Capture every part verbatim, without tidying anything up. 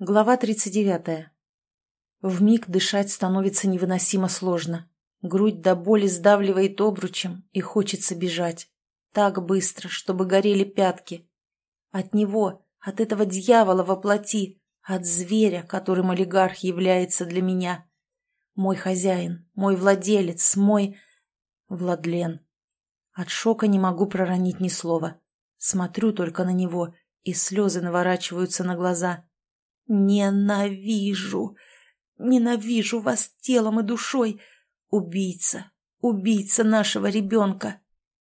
Глава тридцать девятая. Вмиг дышать становится невыносимо сложно. Грудь до боли сдавливает обручем, и хочется бежать. Так быстро, чтобы горели пятки. От него, от этого дьявола во плоти, от зверя, которым олигарх является для меня. Мой хозяин, мой владелец, мой... Владлен. От шока не могу проронить ни слова. Смотрю только на него, и слезы наворачиваются на глаза. Ненавижу, ненавижу вас телом и душой. Убийца, убийца нашего ребенка.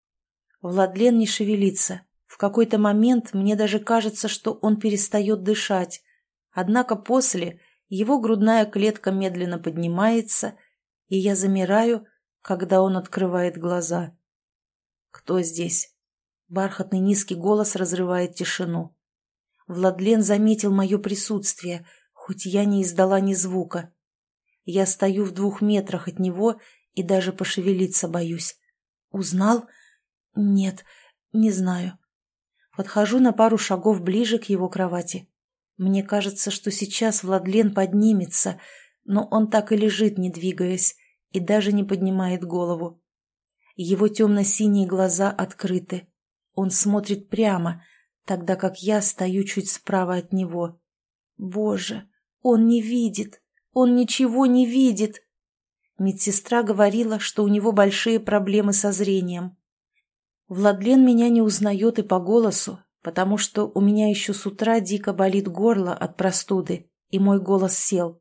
Владлен не шевелится. В какой-то момент мне даже кажется, что он перестает дышать. Однако после его грудная клетка медленно поднимается, и я замираю, когда он открывает глаза. Кто здесь? Бархатный низкий голос разрывает тишину. Владлен заметил мое присутствие, хоть я не издала ни звука. Я стою в двух метрах от него и даже пошевелиться боюсь. Узнал? Нет, не знаю. Подхожу на пару шагов ближе к его кровати. Мне кажется, что сейчас Владлен поднимется, но он так и лежит, не двигаясь, и даже не поднимает голову. Его темно-синие глаза открыты. Он смотрит прямо, тогда как я стою чуть справа от него. Боже, он не видит, он ничего не видит. Медсестра говорила, что у него большие проблемы со зрением. Владлен меня не узнает и по голосу, потому что у меня еще с утра дико болит горло от простуды, и мой голос сел.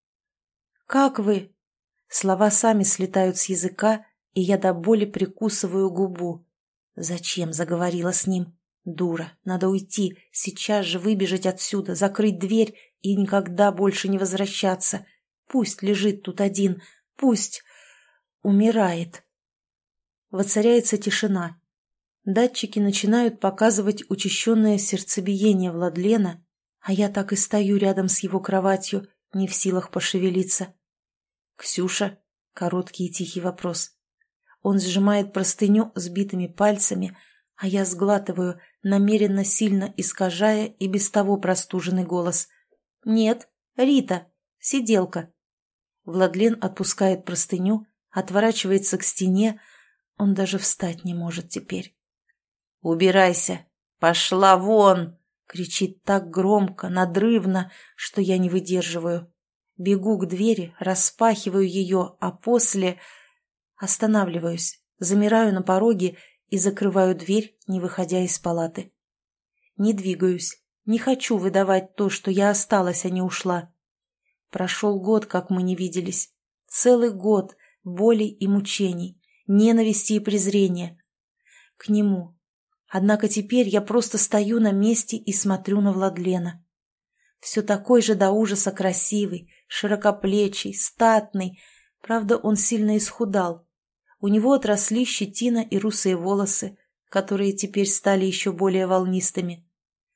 «Как вы?» Слова сами слетают с языка, и я до боли прикусываю губу. Зачем заговорила с ним? Дура, надо уйти, сейчас же выбежать отсюда, закрыть дверь и никогда больше не возвращаться. Пусть лежит тут один, пусть умирает. Воцаряется тишина. Датчики начинают показывать учащенное сердцебиение Владлена, а я так и стою рядом с его кроватью, не в силах пошевелиться. «Ксюша?» — короткий и тихий вопрос. Он сжимает простыню сбитыми пальцами, а я сглатываю, намеренно сильно искажая и без того простуженный голос. «Нет, Рита, сиделка». Владлен отпускает простыню, отворачивается к стене, он даже встать не может теперь. «Убирайся! Пошла вон!» — кричит так громко, надрывно, что я не выдерживаю. Бегу к двери, распахиваю ее, а после... Останавливаюсь, замираю на пороге и закрываю дверь, не выходя из палаты. Не двигаюсь, не хочу выдавать то, что я осталась, а не ушла. Прошел год, как мы не виделись. Целый год боли и мучений, ненависти и презрения. К нему. Однако теперь я просто стою на месте и смотрю на Владлена. Все такой же до ужаса красивый, широкоплечий, статный. Правда, он сильно исхудал. У него отросли щетина и русые волосы, которые теперь стали еще более волнистыми.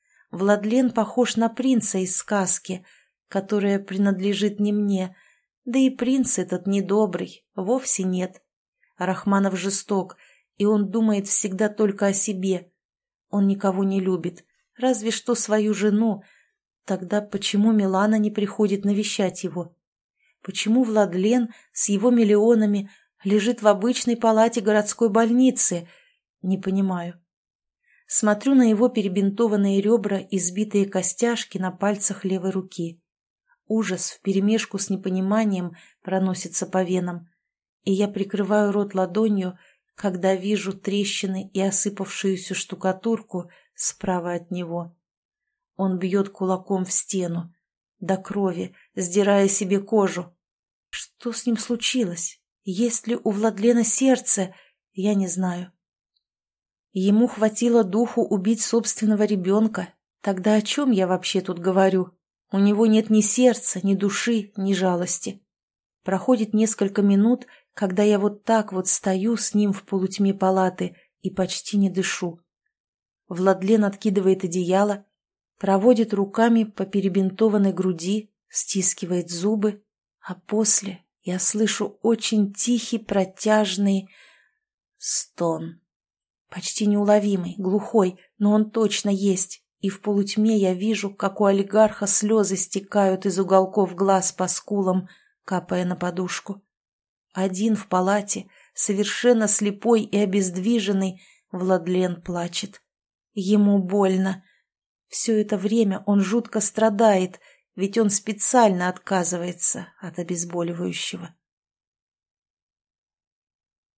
Владлен похож на принца из сказки, которая принадлежит не мне, да и принц этот недобрый, вовсе нет. Рахманов жесток, и он думает всегда только о себе. Он никого не любит, разве что свою жену. Тогда почему Милана не приходит навещать его? Почему Владлен с его миллионами лежит в обычной палате городской больницы? Не понимаю. Смотрю на его перебинтованные ребра и сбитые костяшки на пальцах левой руки. Ужас вперемешку с непониманием проносится по венам, и я прикрываю рот ладонью, когда вижу трещины и осыпавшуюся штукатурку справа от него. Он бьет кулаком в стену, до крови, сдирая себе кожу. Что с ним случилось? Есть ли у Владлена сердце? Я не знаю. Ему хватило духу убить собственного ребенка. Тогда о чем я вообще тут говорю? У него нет ни сердца, ни души, ни жалости. Проходит несколько минут, когда я вот так вот стою с ним в полутьме палаты и почти не дышу. Владлен откидывает одеяло, проводит руками по перебинтованной груди, стискивает зубы, а после я слышу очень тихий, протяжный стон. Почти неуловимый, глухой, но он точно есть, И в полутьме я вижу, как у олигарха слезы стекают из уголков глаз по скулам, капая на подушку. Один в палате, совершенно слепой и обездвиженный, Владлен плачет. Ему больно. Все это время он жутко страдает, ведь он специально отказывается от обезболивающего.